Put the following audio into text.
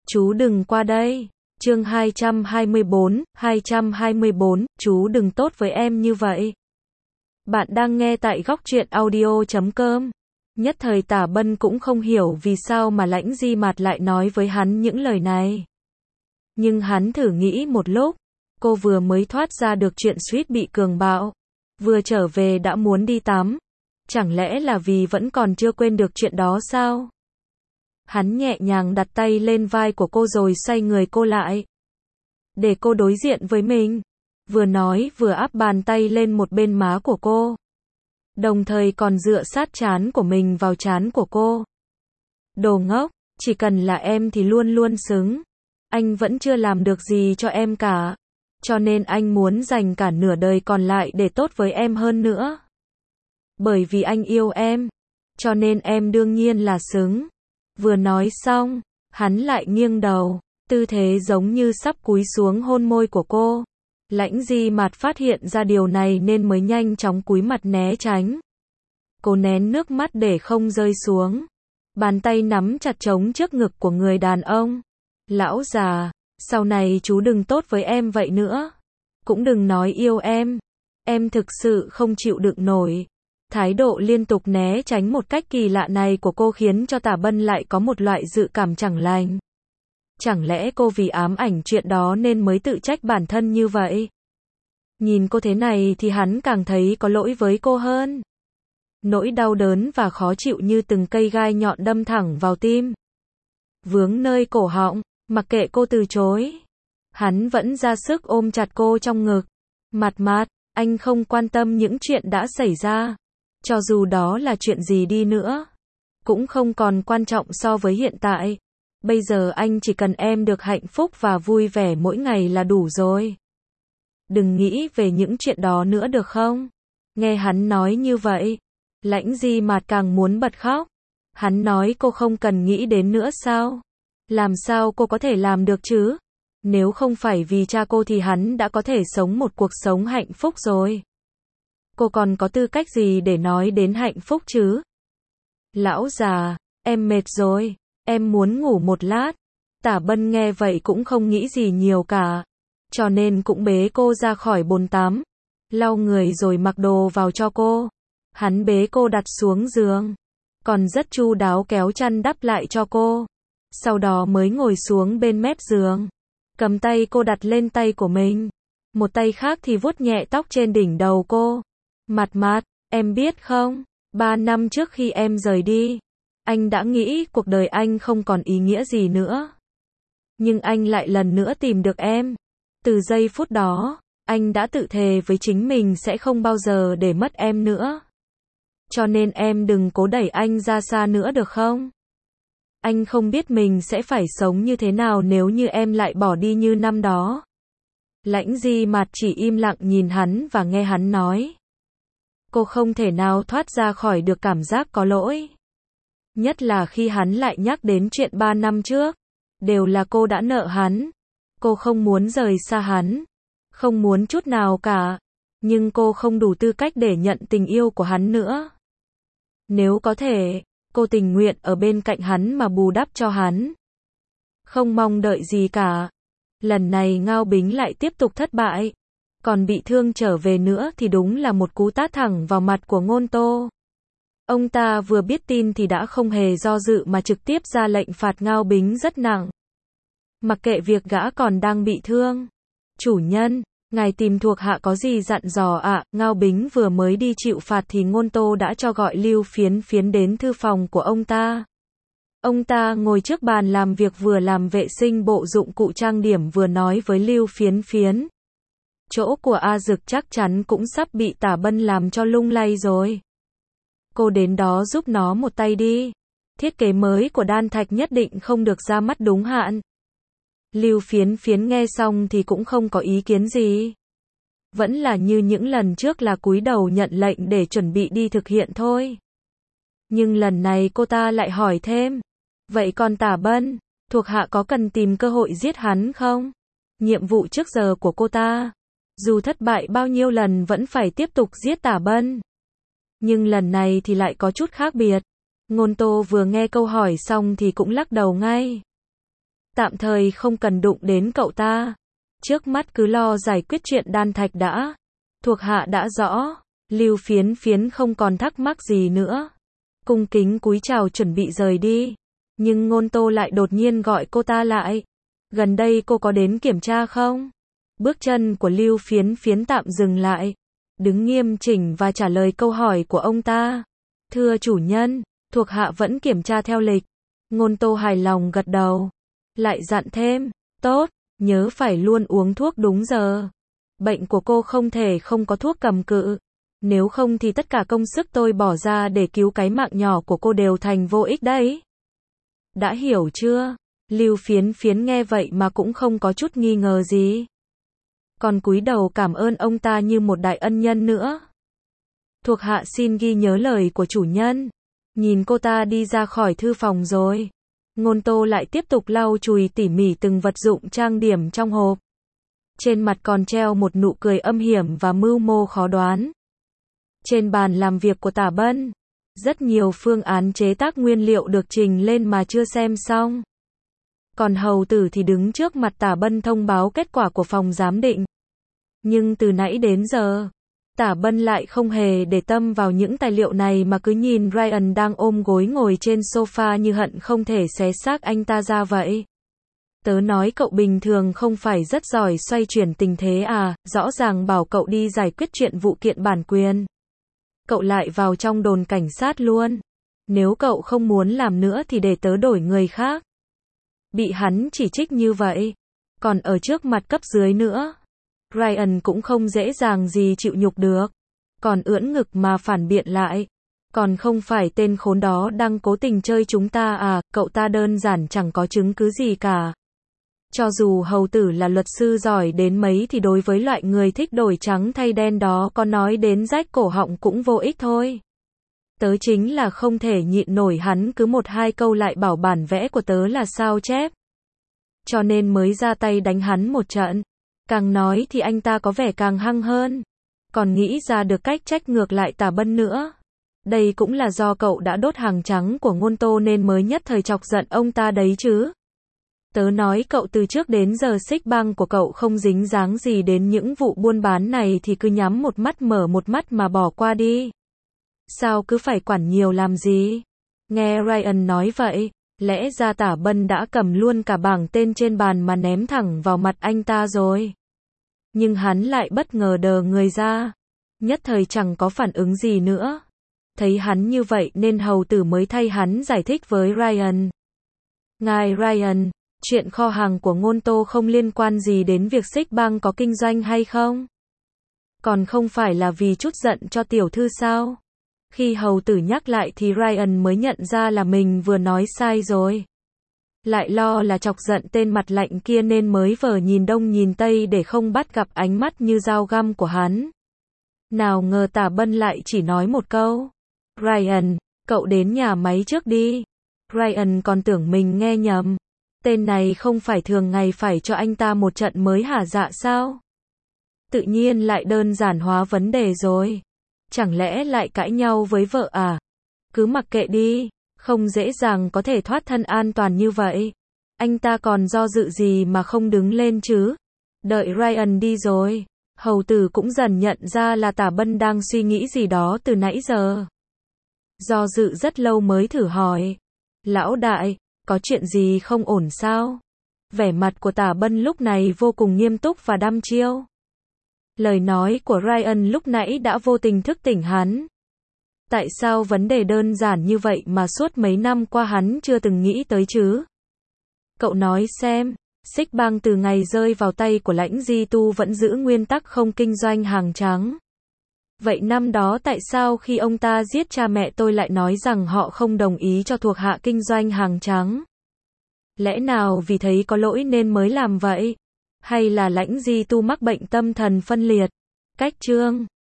Chú đừng qua đây. Chương 224, chú đừng tốt với em như vậy. Bạn đang nghe tại góc truyện audio.com. Nhất thời Tả Bân cũng không hiểu vì sao mà Lãnh Di Mạt lại nói với hắn những lời này. Nhưng hắn thử nghĩ một lúc, cô vừa mới thoát ra được chuyện suýt bị cường bạo, vừa trở về đã muốn đi tắm. Chẳng lẽ là vì vẫn còn chưa quên được chuyện đó sao? Hắn nhẹ nhàng đặt tay lên vai của cô rồi xoay người cô lại, để cô đối diện với mình. Vừa nói vừa áp bàn tay lên một bên má của cô, đồng thời còn dựa sát trán của mình vào trán của cô. Đồ ngốc, chỉ cần là em thì luôn luôn xứng. Anh vẫn chưa làm được gì cho em cả, cho nên anh muốn dành cả nửa đời còn lại để tốt với em hơn nữa. Bởi vì anh yêu em, cho nên em đương nhiên là xứng. Vừa nói xong, hắn lại nghiêng đầu, tư thế giống như sắp cúi xuống hôn môi của cô. Lãnh Di Mạt phát hiện ra điều này nên mới nhanh chóng cúi mặt né tránh. Cô nén nước mắt để không rơi xuống. Bàn tay nắm chặt trống trước ngực của người đàn ông. Lão già, sau này chú đừng tốt với em vậy nữa. Cũng đừng nói yêu em. Em thực sự không chịu đựng nổi. Thái độ liên tục né tránh một cách kỳ lạ này của cô khiến cho Tả Bân lại có một loại dự cảm chẳng lành. Chẳng lẽ cô vì ám ảnh chuyện đó nên mới tự trách bản thân như vậy? Nhìn cô thế này thì hắn càng thấy có lỗi với cô hơn. Nỗi đau đớn và khó chịu như từng cây gai nhọn đâm thẳng vào tim, vướng nơi cổ họng. Mặc kệ cô từ chối, hắn vẫn ra sức ôm chặt cô trong ngực. Mạt, anh không quan tâm những chuyện đã xảy ra. Cho dù đó là chuyện gì đi nữa, cũng không còn quan trọng so với hiện tại. Bây giờ anh chỉ cần em được hạnh phúc và vui vẻ mỗi ngày là đủ rồi. Đừng nghĩ về những chuyện đó nữa được không? Nghe hắn nói như vậy, Lãnh Di Mạt càng muốn bật khóc. Hắn nói cô không cần nghĩ đến nữa sao? Làm sao cô có thể làm được chứ? Nếu không phải vì cha cô thì hắn đã có thể sống một cuộc sống hạnh phúc rồi. Cô còn có tư cách gì để nói đến hạnh phúc chứ? Lão già, em mệt rồi, em muốn ngủ một lát. Tả Bân nghe vậy cũng không nghĩ gì nhiều cả, cho nên cũng bế cô ra khỏi bồn tắm, lau người rồi mặc đồ vào cho cô. Hắn bế cô đặt xuống giường, còn rất chu đáo kéo chăn đắp lại cho cô. Sau đó mới ngồi xuống bên mép giường, cầm tay cô đặt lên tay của mình, một tay khác thì vuốt nhẹ tóc trên đỉnh đầu cô. Mạt, em biết không, 3 năm trước khi em rời đi, anh đã nghĩ cuộc đời anh không còn ý nghĩa gì nữa. Nhưng anh lại lần nữa tìm được em. Từ giây phút đó, anh đã tự thề với chính mình sẽ không bao giờ để mất em nữa. Cho nên em đừng cố đẩy anh ra xa nữa được không? Anh không biết mình sẽ phải sống như thế nào nếu như em lại bỏ đi như năm đó. Lãnh Di Mạt chỉ im lặng nhìn hắn và nghe hắn nói. Cô không thể nào thoát ra khỏi được cảm giác có lỗi. Nhất là khi hắn lại nhắc đến chuyện 3 năm trước. Đều là cô đã nợ hắn. Cô không muốn rời xa hắn. Không muốn chút nào cả. Nhưng cô không đủ tư cách để nhận tình yêu của hắn nữa. Nếu có thể, cô tình nguyện ở bên cạnh hắn mà bù đắp cho hắn. Không mong đợi gì cả. Lần này Ngao Bính lại tiếp tục thất bại. Còn bị thương trở về nữa thì đúng là một cú tát thẳng vào mặt của Ngôn Tô. Ông ta vừa biết tin thì đã không hề do dự mà trực tiếp ra lệnh phạt Ngao Bính rất nặng. Mặc kệ việc gã còn đang bị thương. Chủ nhân, ngài tìm thuộc hạ có gì dặn dò ạ? Ngao Bính vừa mới đi chịu phạt thì Ngôn Tô đã cho gọi Lưu Phiến Phiến đến thư phòng của ông ta. Ông ta ngồi trước bàn làm việc vừa làm vệ sinh bộ dụng cụ trang điểm vừa nói với Lưu Phiến Phiến. Chỗ của A Dực chắc chắn cũng sắp bị Tả Bân làm cho lung lay rồi. Cô đến đó giúp nó một tay đi. Thiết kế mới của Đan Thạch nhất định không được ra mắt đúng hạn. Lưu Phiến Phiến nghe xong thì cũng không có ý kiến gì. Vẫn là như những lần trước là cúi đầu nhận lệnh để chuẩn bị đi thực hiện thôi. Nhưng lần này cô ta lại hỏi thêm. Vậy còn Tả Bân, thuộc hạ có cần tìm cơ hội giết hắn không? Nhiệm vụ trước giờ của cô ta, dù thất bại bao nhiêu lần vẫn phải tiếp tục giết Tả Bân. Nhưng lần này thì lại có chút khác biệt. Ngôn Tô vừa nghe câu hỏi xong thì cũng lắc đầu ngay. Tạm thời không cần đụng đến cậu ta. Trước mắt cứ lo giải quyết chuyện đan thạch đã. Thuộc hạ đã rõ. Lưu Phiến Phiến không còn thắc mắc gì nữa. Cung kính cúi chào chuẩn bị rời đi. Nhưng Ngôn Tô lại đột nhiên gọi cô ta lại. Gần đây cô có đến kiểm tra không? Bước chân của Lưu Phiến Phiến tạm dừng lại. Đứng nghiêm chỉnh và trả lời câu hỏi của ông ta. Thưa chủ nhân, thuộc hạ vẫn kiểm tra theo lịch. Ngôn Tô hài lòng gật đầu. Lại dặn thêm, tốt, nhớ phải luôn uống thuốc đúng giờ. Bệnh của cô không thể không có thuốc cầm cự. Nếu không thì tất cả công sức tôi bỏ ra để cứu cái mạng nhỏ của cô đều thành vô ích đấy. Đã hiểu chưa? Lưu Phiến Phiến nghe vậy mà cũng không có chút nghi ngờ gì. Còn cúi đầu cảm ơn ông ta như một đại ân nhân nữa. Thuộc hạ xin ghi nhớ lời của chủ nhân. Nhìn cô ta đi ra khỏi thư phòng rồi. Ngôn Tô lại tiếp tục lau chùi tỉ mỉ từng vật dụng trang điểm trong hộp. Trên mặt còn treo một nụ cười âm hiểm và mưu mô khó đoán. Trên bàn làm việc của Tả Bân, rất nhiều phương án chế tác nguyên liệu được trình lên mà chưa xem xong. Còn hầu tử thì đứng trước mặt Tả Bân thông báo kết quả của phòng giám định. Nhưng từ nãy đến giờ, Tả Bân lại không hề để tâm vào những tài liệu này mà cứ nhìn Ryan đang ôm gối ngồi trên sofa như hận không thể xé xác anh ta ra vậy. Tớ nói cậu bình thường không phải rất giỏi xoay chuyển tình thế à, rõ ràng bảo cậu đi giải quyết chuyện vụ kiện bản quyền. Cậu lại vào trong đồn cảnh sát luôn. Nếu cậu không muốn làm nữa thì để tớ đổi người khác. Bị hắn chỉ trích như vậy. Còn ở trước mặt cấp dưới nữa. Ryan cũng không dễ dàng gì chịu nhục được. Còn ưỡn ngực mà phản biện lại. Còn không phải tên khốn đó đang cố tình chơi chúng ta à, cậu ta đơn giản chẳng có chứng cứ gì cả. Cho dù hầu tử là luật sư giỏi đến mấy thì đối với loại người thích đổi trắng thay đen đó có nói đến rách cổ họng cũng vô ích thôi. Tớ chính là không thể nhịn nổi hắn cứ một hai câu lại bảo bản vẽ của tớ là sao chép. Cho nên mới ra tay đánh hắn một trận. Càng nói thì anh ta có vẻ càng hăng hơn. Còn nghĩ ra được cách trách ngược lại Tả Bân nữa. Đây cũng là do cậu đã đốt hàng trắng của Ngôn Tô nên mới nhất thời chọc giận ông ta đấy chứ. Tớ nói cậu từ trước đến giờ xích băng của cậu không dính dáng gì đến những vụ buôn bán này thì cứ nhắm một mắt mở một mắt mà bỏ qua đi. Sao cứ phải quản nhiều làm gì? Nghe Ryan nói vậy, lẽ ra Tả Bân đã cầm luôn cả bảng tên trên bàn mà ném thẳng vào mặt anh ta rồi. Nhưng hắn lại bất ngờ đờ người ra. Nhất thời chẳng có phản ứng gì nữa. Thấy hắn như vậy nên hầu tử mới thay hắn giải thích với Ryan. Ngài Ryan, chuyện kho hàng của Ngôn Tô không liên quan gì đến việc xích băng có kinh doanh hay không? Còn không phải là vì chút giận cho tiểu thư sao? Khi hầu tử nhắc lại thì Ryan mới nhận ra là mình vừa nói sai rồi. Lại lo là chọc giận tên mặt lạnh kia nên mới vờ nhìn đông nhìn tây để không bắt gặp ánh mắt như dao găm của hắn. Nào ngờ Tả Bân lại chỉ nói một câu. Ryan, cậu đến nhà máy trước đi. Ryan còn tưởng mình nghe nhầm. Tên này không phải thường ngày phải cho anh ta một trận mới hả dạ sao? Tự nhiên lại đơn giản hóa vấn đề rồi. Chẳng lẽ lại cãi nhau với vợ à? Cứ mặc kệ đi, không dễ dàng có thể thoát thân an toàn như vậy. Anh ta còn do dự gì mà không đứng lên chứ? Đợi Ryan đi rồi, hầu tử cũng dần nhận ra là Tả Bân đang suy nghĩ gì đó từ nãy giờ. Do dự rất lâu mới thử hỏi. Lão đại, có chuyện gì không ổn sao? Vẻ mặt của Tả Bân lúc này vô cùng nghiêm túc và đăm chiêu. Lời nói của Ryan lúc nãy đã vô tình thức tỉnh hắn. Tại sao vấn đề đơn giản như vậy mà suốt mấy năm qua hắn chưa từng nghĩ tới chứ? Cậu nói xem, xích băng từ ngày rơi vào tay của Lãnh Di Tu vẫn giữ nguyên tắc không kinh doanh hàng trắng. Vậy năm đó tại sao khi ông ta giết cha mẹ tôi lại nói rằng họ không đồng ý cho thuộc hạ kinh doanh hàng trắng? Lẽ nào vì thấy có lỗi nên mới làm vậy? Hay là Lãnh Di Tu mắc bệnh tâm thần phân liệt? Cách chương